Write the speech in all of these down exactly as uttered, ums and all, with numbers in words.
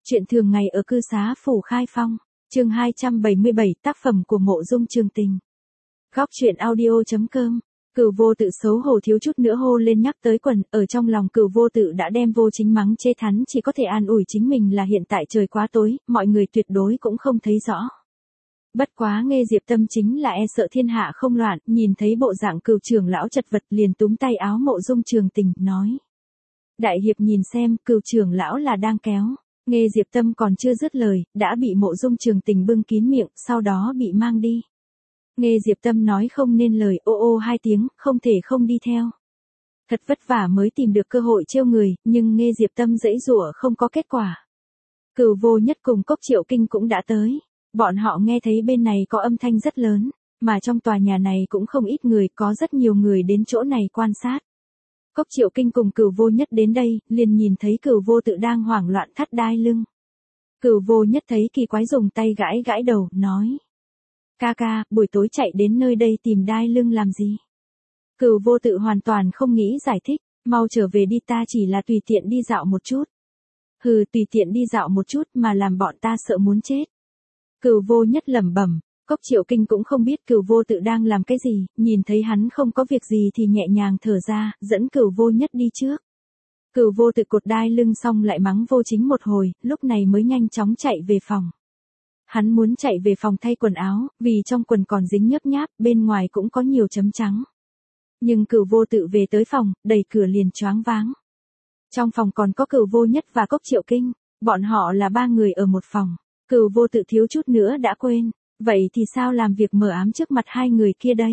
Chuyện thường ngày ở cư xá phủ Khai Phong, chương hai trăm bảy mươi bảy, tác phẩm của Mộ Dung Trường Tình. Góc truyện audio.com. Cửu Vô Tự xấu hổ thiếu chút nữa hô lên nhắc tới quần, ở trong lòng Cửu Vô Tự đã đem Vô Chính mắng chê thắn, chỉ có thể an ủi chính mình là hiện tại trời quá tối, mọi người tuyệt đối cũng không thấy rõ. Bất quá Nghê Diệp Tâm chính là e sợ thiên hạ không loạn, nhìn thấy bộ dạng Cửu trưởng lão chật vật liền túm tay áo Mộ Dung Trường Tình, nói: "Đại hiệp nhìn xem, Cửu trưởng lão là đang kéo." Nghê Diệp Tâm còn chưa dứt lời, đã bị Mộ Dung Trường Tình bưng kín miệng, sau đó bị mang đi. Nghê Diệp Tâm nói không nên lời, ô ô hai tiếng, không thể không đi theo. Thật vất vả mới tìm được cơ hội trêu người, nhưng Nghê Diệp Tâm giãy giụa không có kết quả. Cửu Vô Nhất cùng Cốc Triệu Kinh cũng đã tới. Bọn họ nghe thấy bên này có âm thanh rất lớn, mà trong tòa nhà này cũng không ít người, có rất nhiều người đến chỗ này quan sát. Cốc Triệu Kinh cùng Cửu Vô Nhất đến đây, liền nhìn thấy Cửu Vô Tự đang hoảng loạn thắt đai lưng. Cửu Vô Nhất thấy kỳ quái dùng tay gãi gãi đầu, nói: "Ca ca, buổi tối chạy đến nơi đây tìm đai lưng làm gì?" Cửu Vô Tự hoàn toàn không nghĩ giải thích, "Mau trở về đi, ta chỉ là tùy tiện đi dạo một chút." "Hừ, tùy tiện đi dạo một chút mà làm bọn ta sợ muốn chết." Cửu Vô Nhất lẩm bẩm. Cốc Triệu Kinh cũng không biết Cửu Vô Tự đang làm cái gì, nhìn thấy hắn không có việc gì thì nhẹ nhàng thở ra, dẫn Cửu Vô Nhất đi trước. Cửu Vô Tự cột đai lưng xong lại mắng Vô Chính một hồi, lúc này mới nhanh chóng chạy về phòng. Hắn muốn chạy về phòng thay quần áo, vì trong quần còn dính nhớp nháp, bên ngoài cũng có nhiều chấm trắng. Nhưng Cửu Vô Tự về tới phòng, đẩy cửa liền choáng váng. Trong phòng còn có Cửu Vô Nhất và Cốc Triệu Kinh, bọn họ là ba người ở một phòng. Cửu Vô Tự thiếu chút nữa đã quên. Vậy thì sao làm việc mờ ám trước mặt hai người kia đây?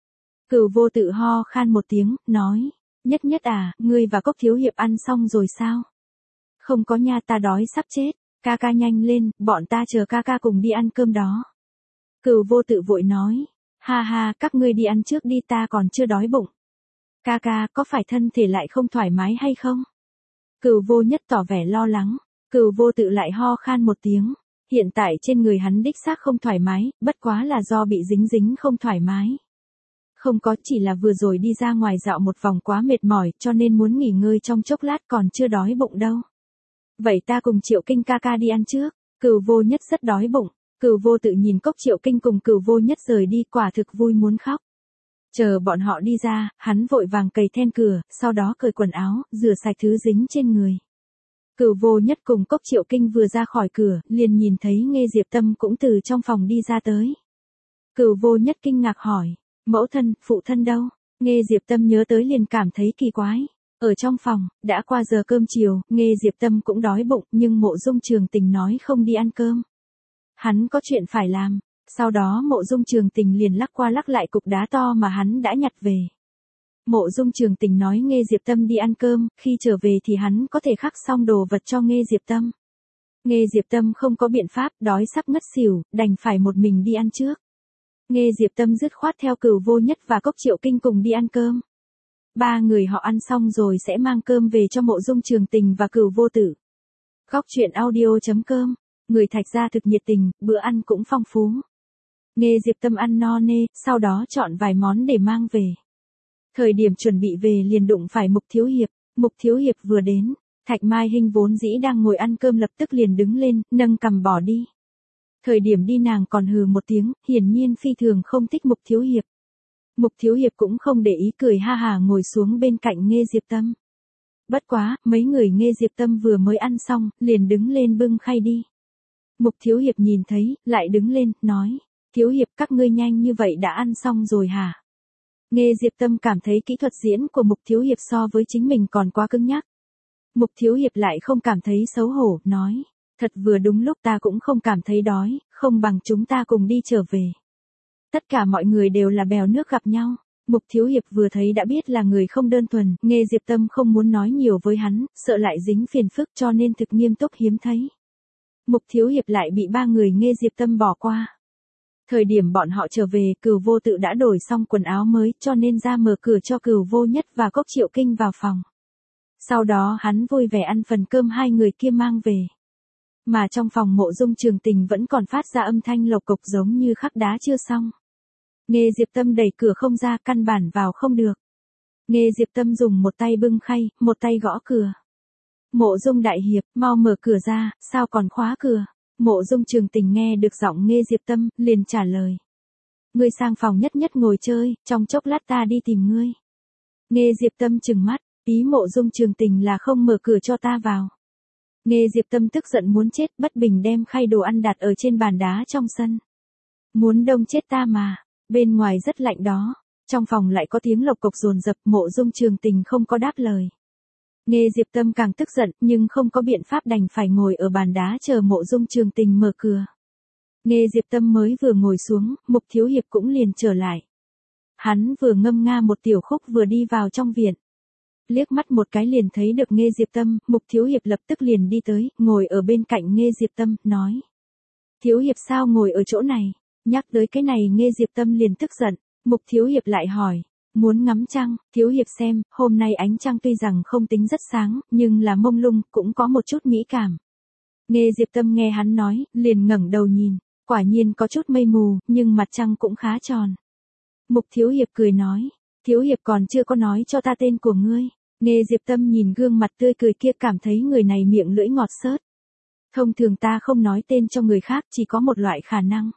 Cửu Vô Tự ho khan một tiếng, nói: "Nhất Nhất à, ngươi và Cốc thiếu hiệp ăn xong rồi sao?" "Không có nha, ta đói sắp chết." "Ca ca nhanh lên, bọn ta chờ ca ca cùng đi ăn cơm đó." Cửu Vô Tự vội nói: "Ha ha, các ngươi đi ăn trước đi, ta còn chưa đói bụng." "Ca ca, có phải thân thể lại không thoải mái hay không?" Cửu Vô Nhất tỏ vẻ lo lắng. Cửu Vô Tự lại ho khan một tiếng. Hiện tại trên người hắn đích xác không thoải mái, bất quá là do bị dính dính không thoải mái. "Không có, chỉ là vừa rồi đi ra ngoài dạo một vòng quá mệt mỏi, cho nên muốn nghỉ ngơi trong chốc lát, còn chưa đói bụng đâu." "Vậy ta cùng Triệu Kinh ca ca đi ăn trước." Cửu Vô Nhất rất đói bụng. Cửu Vô Tự nhìn Cốc Triệu Kinh cùng Cửu Vô Nhất rời đi, quả thực vui muốn khóc. Chờ bọn họ đi ra, hắn vội vàng cầy then cửa, sau đó cởi quần áo, rửa sạch thứ dính trên người. Cửu Vô Nhất cùng Cốc Triệu Kinh vừa ra khỏi cửa, liền nhìn thấy Nghê Diệp Tâm cũng từ trong phòng đi ra tới. Cửu Vô Nhất kinh ngạc hỏi: "Mẫu thân, phụ thân đâu?" Nghê Diệp Tâm nhớ tới liền cảm thấy kỳ quái. Ở trong phòng, đã qua giờ cơm chiều, Nghê Diệp Tâm cũng đói bụng, nhưng Mộ Dung Trường Tình nói không đi ăn cơm. Hắn có chuyện phải làm. Sau đó Mộ Dung Trường Tình liền lắc qua lắc lại cục đá to mà hắn đã nhặt về. Mộ Dung Trường Tình nói Nghê Diệp Tâm đi ăn cơm, khi trở về thì hắn có thể khắc xong đồ vật cho Nghê Diệp Tâm. Nghê Diệp Tâm không có biện pháp, đói sắp ngất xỉu, đành phải một mình đi ăn trước. Nghê Diệp Tâm dứt khoát theo Cửu Vô Nhất và Cốc Triệu Kinh cùng đi ăn cơm. Ba người họ ăn xong rồi sẽ mang cơm về cho Mộ Dung Trường Tình và Cửu Vô Tự. Góc truyện audio.com. Người Thạch gia thực nhiệt tình, bữa ăn cũng phong phú. Nghê Diệp Tâm ăn no nê, sau đó chọn vài món để mang về. Thời điểm chuẩn bị về liền đụng phải Mục Thiếu Hiệp. Mục Thiếu Hiệp vừa đến, Thạch Mai Hinh vốn dĩ đang ngồi ăn cơm lập tức liền đứng lên, nâng cằm bỏ đi. Thời điểm đi nàng còn hừ một tiếng, hiển nhiên phi thường không thích Mục Thiếu Hiệp. Mục Thiếu Hiệp cũng không để ý, cười ha hà ngồi xuống bên cạnh Nghê Diệp Tâm. Bất quá, mấy người Nghê Diệp Tâm vừa mới ăn xong, liền đứng lên bưng khay đi. Mục Thiếu Hiệp nhìn thấy, lại đứng lên, nói: "Thiếu Hiệp, các ngươi nhanh như vậy đã ăn xong rồi hả?" Nghê Diệp Tâm cảm thấy kỹ thuật diễn của Mục Thiếu Hiệp so với chính mình còn quá cứng nhắc. Mục Thiếu Hiệp lại không cảm thấy xấu hổ, nói: "Thật vừa đúng lúc, ta cũng không cảm thấy đói, không bằng chúng ta cùng đi trở về." Tất cả mọi người đều là bèo nước gặp nhau. Mục Thiếu Hiệp vừa thấy đã biết là người không đơn thuần, Nghê Diệp Tâm không muốn nói nhiều với hắn, sợ lại dính phiền phức cho nên thực nghiêm túc hiếm thấy. Mục Thiếu Hiệp lại bị ba người Nghê Diệp Tâm bỏ qua. Thời điểm bọn họ trở về, Cửu Vô Tự đã đổi xong quần áo mới, cho nên ra mở cửa cho Cửu Vô Nhất và Cốc Triệu Kinh vào phòng. Sau đó hắn vui vẻ ăn phần cơm hai người kia mang về. Mà trong phòng Mộ Dung Trường Tình vẫn còn phát ra âm thanh lộc cộc giống như khắc đá chưa xong. Nghê Diệp Tâm đẩy cửa không ra, căn bản vào không được. Nghê Diệp Tâm dùng một tay bưng khay, một tay gõ cửa. Mộ Dung đại hiệp, mau mở cửa ra, sao còn khóa cửa? Mộ Dung Trường Tình nghe được giọng Nghê Diệp Tâm, liền trả lời. Ngươi sang phòng nhất nhất ngồi chơi, trong chốc lát ta đi tìm ngươi. Nghê Diệp Tâm trừng mắt, ý Mộ Dung Trường Tình là không mở cửa cho ta vào. Nghê Diệp Tâm tức giận muốn chết, bất bình đem khay đồ ăn đặt ở trên bàn đá trong sân. Muốn đông chết ta mà, bên ngoài rất lạnh đó, trong phòng lại có tiếng lộc cộc dồn dập. Mộ Dung Trường Tình không có đáp lời. Nghê Diệp Tâm càng tức giận, nhưng không có biện pháp đành phải ngồi ở bàn đá chờ Mộ Dung Trường Tình mở cửa. Nghê Diệp Tâm mới vừa ngồi xuống, Mục Thiếu Hiệp cũng liền trở lại. Hắn vừa ngâm nga một tiểu khúc vừa đi vào trong viện. Liếc mắt một cái liền thấy được Nghê Diệp Tâm, Mục Thiếu Hiệp lập tức liền đi tới, ngồi ở bên cạnh Nghê Diệp Tâm, nói. Thiếu Hiệp sao ngồi ở chỗ này? Nhắc tới cái này Nghê Diệp Tâm liền tức giận, Mục Thiếu Hiệp lại hỏi. Muốn ngắm trăng, Thiếu Hiệp xem, hôm nay ánh trăng tuy rằng không tính rất sáng, nhưng là mông lung, cũng có một chút mỹ cảm. Nghê Diệp Tâm nghe hắn nói, liền ngẩng đầu nhìn, quả nhiên có chút mây mù, nhưng mặt trăng cũng khá tròn. Mục Thiếu Hiệp cười nói, Thiếu Hiệp còn chưa có nói cho ta tên của ngươi. Nghê Diệp Tâm nhìn gương mặt tươi cười kia cảm thấy người này miệng lưỡi ngọt xớt. Thông thường ta không nói tên cho người khác, chỉ có một loại khả năng.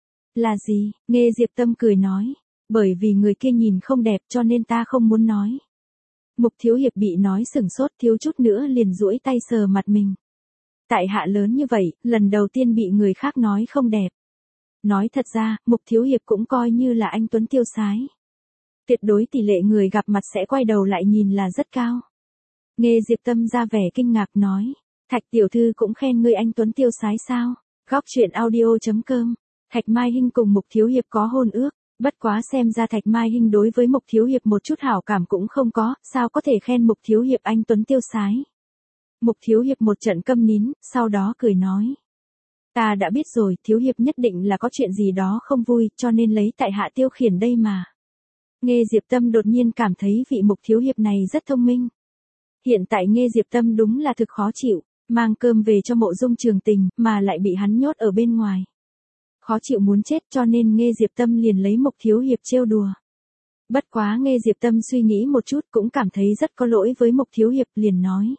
Là gì? Nghê Diệp Tâm cười nói. Bởi vì người kia nhìn không đẹp cho nên ta không muốn nói. Mục Thiếu Hiệp bị nói sửng sốt, thiếu chút nữa liền duỗi tay sờ mặt mình. Tại hạ lớn như vậy, lần đầu tiên bị người khác nói không đẹp. Nói thật ra, Mục Thiếu Hiệp cũng coi như là anh tuấn tiêu sái. Tuyệt đối tỷ lệ người gặp mặt sẽ quay đầu lại nhìn là rất cao. Nghê Diệp Tâm ra vẻ kinh ngạc nói. Thạch tiểu thư cũng khen ngươi anh tuấn tiêu sái sao? Góc truyện audio chấm com. Thạch Mai Hinh cùng Mục Thiếu Hiệp có hôn ước. Bất quá xem ra Thạch Mai Hinh đối với Mục Thiếu Hiệp một chút hảo cảm cũng không có, sao có thể khen Mục Thiếu Hiệp anh tuấn tiêu sái. Mục Thiếu Hiệp một trận câm nín, sau đó cười nói. Ta đã biết rồi, Thiếu Hiệp nhất định là có chuyện gì đó không vui, cho nên lấy tại hạ tiêu khiển đây mà. Nghê Diệp Tâm đột nhiên cảm thấy vị Mục Thiếu Hiệp này rất thông minh. Hiện tại Nghê Diệp Tâm đúng là thực khó chịu, mang cơm về cho Mộ Dung Trường Tình, mà lại bị hắn nhốt ở bên ngoài. Khó chịu muốn chết cho nên Nghê Diệp Tâm liền lấy Mục Thiếu Hiệp trêu đùa. Bất quá Nghê Diệp Tâm suy nghĩ một chút cũng cảm thấy rất có lỗi với Mục Thiếu Hiệp liền nói.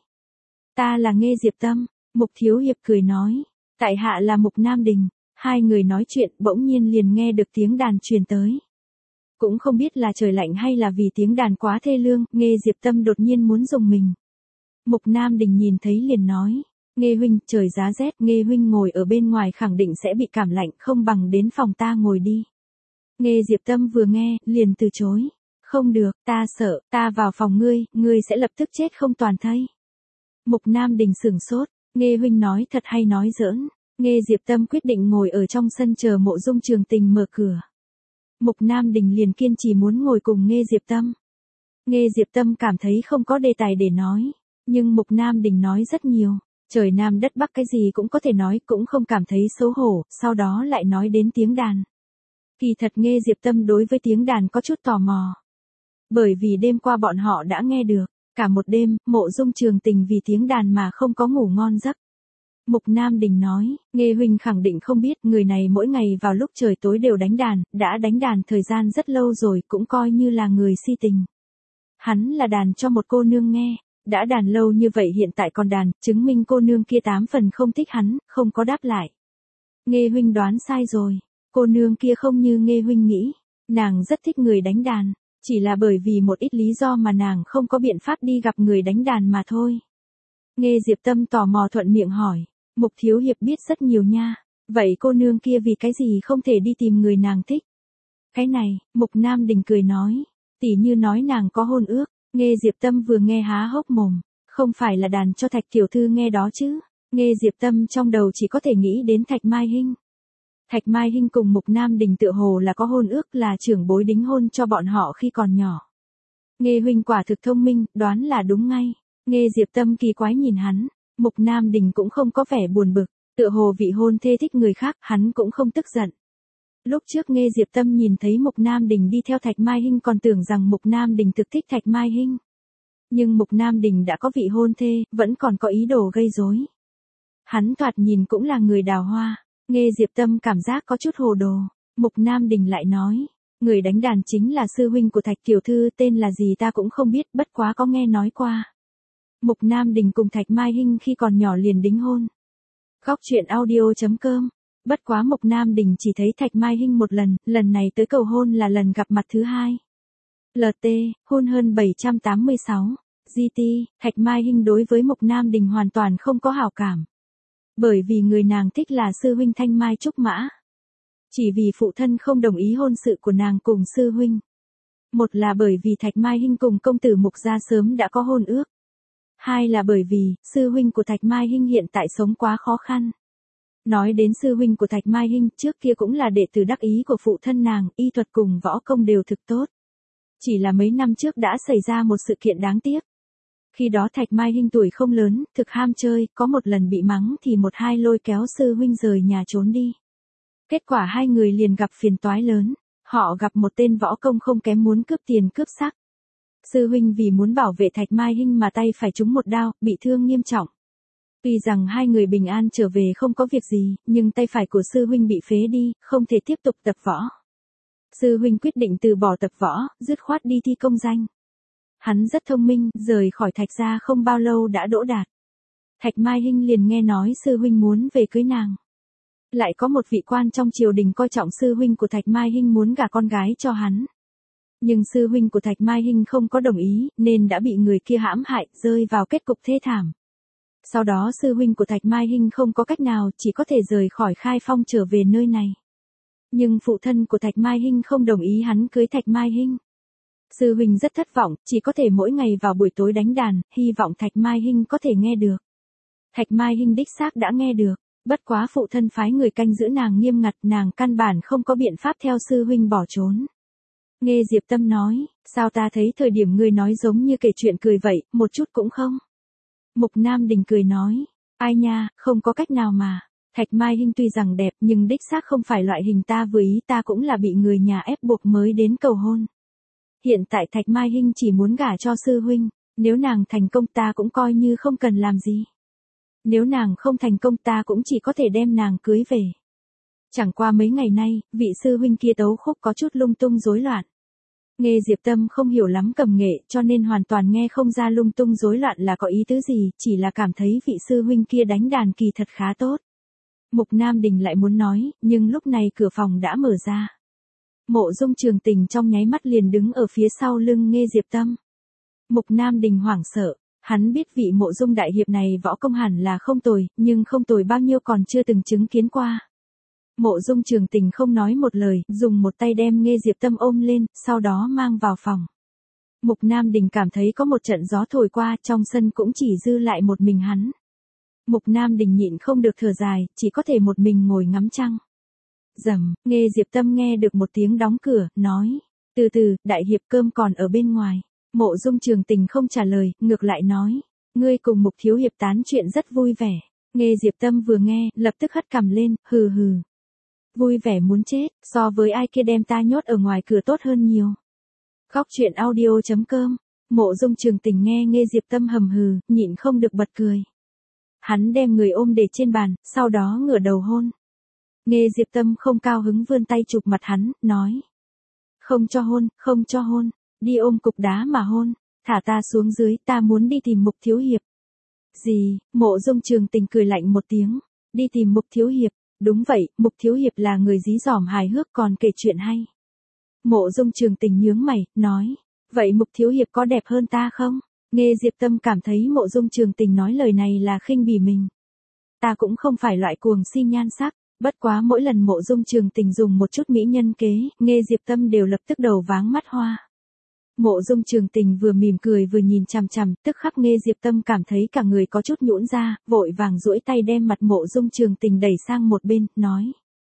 Ta là Nghê Diệp Tâm. Mục Thiếu Hiệp cười nói. Tại hạ là Mục Nam Đình. Hai người nói chuyện bỗng nhiên liền nghe được tiếng đàn truyền tới. Cũng không biết là trời lạnh hay là vì tiếng đàn quá thê lương, Nghê Diệp Tâm đột nhiên muốn dùng mình. Mục Nam Đình nhìn thấy liền nói. Nghê huynh, trời giá rét, Nghê huynh ngồi ở bên ngoài khẳng định sẽ bị cảm lạnh, không bằng đến phòng ta ngồi đi. Nghê Diệp Tâm vừa nghe, liền từ chối. Không được, ta sợ, ta vào phòng ngươi, ngươi sẽ lập tức chết không toàn thây. Mục Nam Đình sửng sốt, Nghê huynh nói thật hay nói giỡn. Nghê Diệp Tâm quyết định ngồi ở trong sân chờ Mộ Dung Trường Tình mở cửa. Mục Nam Đình liền kiên trì muốn ngồi cùng Nghê Diệp Tâm. Nghê Diệp Tâm cảm thấy không có đề tài để nói, nhưng Mục Nam Đình nói rất nhiều. Trời Nam đất Bắc cái gì cũng có thể nói, cũng không cảm thấy xấu hổ, sau đó lại nói đến tiếng đàn. Kỳ thật Nghê Diệp Tâm đối với tiếng đàn có chút tò mò. Bởi vì đêm qua bọn họ đã nghe được, cả một đêm, Mộ Dung Trường Tình vì tiếng đàn mà không có ngủ ngon giấc. Mục Nam Đình nói, Nghê huynh khẳng định không biết, người này mỗi ngày vào lúc trời tối đều đánh đàn, đã đánh đàn thời gian rất lâu rồi, cũng coi như là người si tình. Hắn là đàn cho một cô nương nghe. Đã đàn lâu như vậy hiện tại còn đàn, chứng minh cô nương kia tám phần không thích hắn, không có đáp lại. Nghê huynh đoán sai rồi, cô nương kia không như Nghê huynh nghĩ, nàng rất thích người đánh đàn, chỉ là bởi vì một ít lý do mà nàng không có biện pháp đi gặp người đánh đàn mà thôi. Nghê Diệp Tâm tò mò thuận miệng hỏi, Mục Thiếu Hiệp biết rất nhiều nha, vậy cô nương kia vì cái gì không thể đi tìm người nàng thích? Cái này, Mục Nam Đình cười nói, tỉ như nói nàng có hôn ước. Nghê Diệp Tâm vừa nghe há hốc mồm, không phải là đàn cho Thạch tiểu thư nghe đó chứ. Nghê Diệp Tâm trong đầu chỉ có thể nghĩ đến Thạch Mai Hinh. Thạch Mai Hinh cùng Mục Nam Đình tựa hồ là có hôn ước, là trưởng bối đính hôn cho bọn họ khi còn nhỏ. Nghê huynh quả thực thông minh, đoán là đúng ngay. Nghê Diệp Tâm kỳ quái nhìn hắn, Mục Nam Đình cũng không có vẻ buồn bực, tựa hồ vị hôn thê thích người khác, hắn cũng không tức giận. Lúc trước Nghê Diệp Tâm nhìn thấy Mục Nam Đình đi theo Thạch Mai Hinh còn tưởng rằng Mục Nam Đình thực thích Thạch Mai Hinh. Nhưng Mục Nam Đình đã có vị hôn thê, vẫn còn có ý đồ gây rối. Hắn thoạt nhìn cũng là người đào hoa, Nghê Diệp Tâm cảm giác có chút hồ đồ. Mục Nam Đình lại nói, người đánh đàn chính là sư huynh của Thạch tiểu thư, tên là gì ta cũng không biết, bất quá có nghe nói qua. Mục Nam Đình cùng Thạch Mai Hinh khi còn nhỏ liền đính hôn. Góc truyện audio.com. Bất quá Mục Nam Đình chỉ thấy Thạch Mai Hinh một lần, lần này tới cầu hôn là lần gặp mặt thứ hai. lờ tê, hôn hơn bảy trăm tám mươi sáu. giê tê, Thạch Mai Hinh đối với Mục Nam Đình hoàn toàn không có hảo cảm. Bởi vì người nàng thích là sư huynh Thanh Mai Trúc Mã. Chỉ vì phụ thân không đồng ý hôn sự của nàng cùng sư huynh. Một là bởi vì Thạch Mai Hinh cùng công tử Mục gia sớm đã có hôn ước. Hai là bởi vì, sư huynh của Thạch Mai Hinh hiện tại sống quá khó khăn. Nói đến sư huynh của Thạch Mai Hinh trước kia cũng là đệ tử đắc ý của phụ thân nàng, y thuật cùng võ công đều thực tốt. Chỉ là mấy năm trước đã xảy ra một sự kiện đáng tiếc. Khi đó Thạch Mai Hinh tuổi không lớn, thực ham chơi, có một lần bị mắng thì một hai lôi kéo sư huynh rời nhà trốn đi. Kết quả hai người liền gặp phiền toái lớn, họ gặp một tên võ công không kém muốn cướp tiền cướp sắc. Sư huynh vì muốn bảo vệ Thạch Mai Hinh mà tay phải trúng một đao, bị thương nghiêm trọng. Tuy rằng hai người bình an trở về không có việc gì, nhưng tay phải của sư huynh bị phế đi, không thể tiếp tục tập võ. Sư huynh quyết định từ bỏ tập võ, dứt khoát đi thi công danh. Hắn rất thông minh, rời khỏi Thạch gia không bao lâu đã đỗ đạt. Thạch Mai Hinh liền nghe nói sư huynh muốn về cưới nàng. Lại có một vị quan trong triều đình coi trọng sư huynh của Thạch Mai Hinh muốn gả con gái cho hắn. Nhưng sư huynh của Thạch Mai Hinh không có đồng ý, nên đã bị người kia hãm hại, rơi vào kết cục thê thảm. Sau đó sư huynh của Thạch Mai Hinh không có cách nào, chỉ có thể rời khỏi Khai Phong trở về nơi này. Nhưng phụ thân của Thạch Mai Hinh không đồng ý hắn cưới Thạch Mai Hinh. Sư huynh rất thất vọng, chỉ có thể mỗi ngày vào buổi tối đánh đàn, hy vọng Thạch Mai Hinh có thể nghe được. Thạch Mai Hinh đích xác đã nghe được, bất quá phụ thân phái người canh giữ nàng nghiêm ngặt, nàng căn bản không có biện pháp theo sư huynh bỏ trốn. Nghe Diệp Tâm nói, sao ta thấy thời điểm ngươi nói giống như kể chuyện cười vậy, một chút cũng không. Mục Nam Đình cười nói, ai nha, không có cách nào mà. Thạch Mai Hinh tuy rằng đẹp nhưng đích xác không phải loại hình ta vừa ý, ta cũng là bị người nhà ép buộc mới đến cầu hôn. Hiện tại Thạch Mai Hinh chỉ muốn gả cho sư huynh, nếu nàng thành công ta cũng coi như không cần làm gì. Nếu nàng không thành công ta cũng chỉ có thể đem nàng cưới về. Chẳng qua mấy ngày nay, vị sư huynh kia tấu khúc có chút lung tung rối loạn. Nghe Diệp Tâm không hiểu lắm cầm nghệ cho nên hoàn toàn nghe không ra lung tung rối loạn là có ý tứ gì, chỉ là cảm thấy vị sư huynh kia đánh đàn kỳ thật khá tốt. Mục Nam Đình lại muốn nói, nhưng lúc này cửa phòng đã mở ra. Mộ Dung Trường Tình trong nháy mắt liền đứng ở phía sau lưng Nghe Diệp Tâm. Mục Nam Đình hoảng sợ, hắn biết vị Mộ Dung đại hiệp này võ công hẳn là không tồi, nhưng không tồi bao nhiêu còn chưa từng chứng kiến qua. Mộ Dung Trường Tình không nói một lời, dùng một tay đem Nghe Diệp Tâm ôm lên, sau đó mang vào phòng. Mục Nam Đình cảm thấy có một trận gió thổi qua, trong sân cũng chỉ dư lại một mình hắn. Mục Nam Đình nhịn không được thở dài, chỉ có thể một mình ngồi ngắm trăng. Rầm, Nghe Diệp Tâm nghe được một tiếng đóng cửa, nói, từ từ, đại hiệp cơm còn ở bên ngoài. Mộ Dung Trường Tình không trả lời, ngược lại nói, ngươi cùng Mục thiếu hiệp tán chuyện rất vui vẻ. Nghe Diệp Tâm vừa nghe, lập tức hất cằm lên, hừ hừ. Vui vẻ muốn chết, so với ai kia đem ta nhốt ở ngoài cửa tốt hơn nhiều. Góc truyện audio.com. Mộ Dung Trường Tình nghe Nghe Diệp Tâm hầm hừ, nhịn không được bật cười. Hắn đem người ôm để trên bàn, sau đó ngửa đầu hôn. Nghe Diệp Tâm không cao hứng vươn tay chụp mặt hắn, nói. Không cho hôn, không cho hôn, đi ôm cục đá mà hôn, thả ta xuống dưới, ta muốn đi tìm Mục thiếu hiệp. Gì, Mộ Dung Trường Tình cười lạnh một tiếng, đi tìm Mục thiếu hiệp, đúng vậy, Mục thiếu hiệp là người dí dỏm hài hước còn kể chuyện hay. Mộ Dung Trường Tình nhướng mày, nói, vậy Mục thiếu hiệp có đẹp hơn ta không? Nghe Diệp Tâm cảm thấy Mộ Dung Trường Tình nói lời này là khinh bỉ mình. Ta cũng không phải loại cuồng si nhan sắc, bất quá mỗi lần Mộ Dung Trường Tình dùng một chút mỹ nhân kế, Nghe Diệp Tâm đều lập tức đầu váng mắt hoa. Mộ Dung Trường Tình vừa mỉm cười vừa nhìn chằm chằm, tức khắc Nghe Diệp Tâm cảm thấy cả người có chút nhũn ra, vội vàng duỗi tay đem mặt Mộ Dung Trường Tình đẩy sang một bên, nói.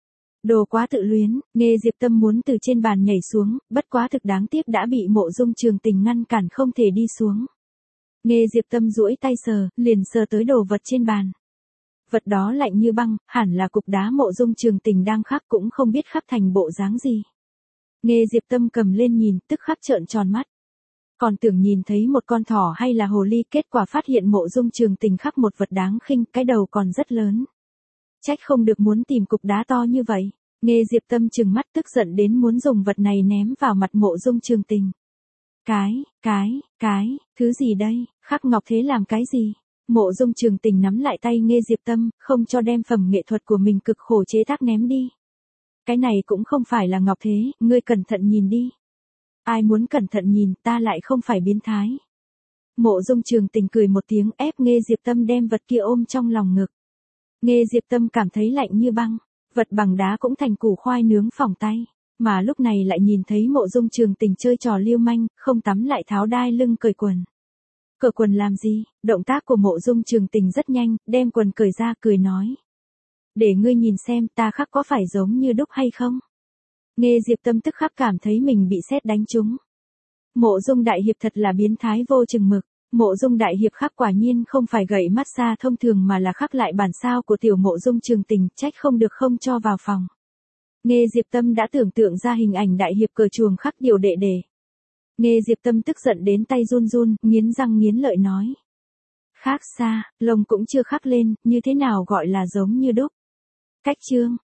Đồ quá tự luyến, Nghe Diệp Tâm muốn từ trên bàn nhảy xuống, bất quá thực đáng tiếc đã bị Mộ Dung Trường Tình ngăn cản không thể đi xuống. Nghe Diệp Tâm duỗi tay sờ, liền sờ tới đồ vật trên bàn. Vật đó lạnh như băng, hẳn là cục đá Mộ Dung Trường Tình đang khắc cũng không biết khắc thành bộ dáng gì. Nghe Diệp Tâm cầm lên nhìn, tức khắc trợn tròn mắt. Còn tưởng nhìn thấy một con thỏ hay là hồ ly, kết quả phát hiện Mộ Dung Trường Tình khắc một vật đáng khinh, cái đầu còn rất lớn. Trách không được muốn tìm cục đá to như vậy. Nghe Diệp Tâm trừng mắt tức giận đến muốn dùng vật này ném vào mặt Mộ Dung Trường Tình. Cái, cái, cái, thứ gì đây, khắc ngọc thế làm cái gì? Mộ Dung Trường Tình nắm lại tay Nghê Diệp Tâm, không cho đem phẩm nghệ thuật của mình cực khổ chế tác ném đi. Cái này cũng không phải là ngọc thế, ngươi cẩn thận nhìn đi. Ai muốn cẩn thận nhìn, ta lại không phải biến thái. Mộ Dung Trường Tình cười một tiếng ép Nghê Diệp Tâm đem vật kia ôm trong lòng ngực. Nghê Diệp Tâm cảm thấy lạnh như băng, vật bằng đá cũng thành củ khoai nướng phỏng tay, mà lúc này lại nhìn thấy Mộ Dung Trường Tình chơi trò lưu manh, không tắm lại tháo đai lưng cởi quần. Cởi quần làm gì? Động tác của Mộ Dung Trường Tình rất nhanh, đem quần cởi ra cười nói. Để ngươi nhìn xem ta khắc có phải giống như đúc hay không? Nghê Diệp Tâm tức khắc cảm thấy mình bị sét đánh trúng. Mộ Dung Đại Hiệp thật là biến thái vô chừng mực. Mộ Dung Đại Hiệp khắc quả nhiên không phải gậy massage thông thường mà là khắc lại bản sao của tiểu Mộ Dung Trường Tình, trách không được không cho vào phòng. Nghê Diệp Tâm đã tưởng tượng ra hình ảnh Đại Hiệp cờ chuồng khắc điều đệ đệ. Nghê Diệp Tâm tức giận đến tay run run, nghiến răng nghiến lợi nói. Khác xa, lông cũng chưa khắc lên, như thế nào gọi là giống như đúc? Cách chương.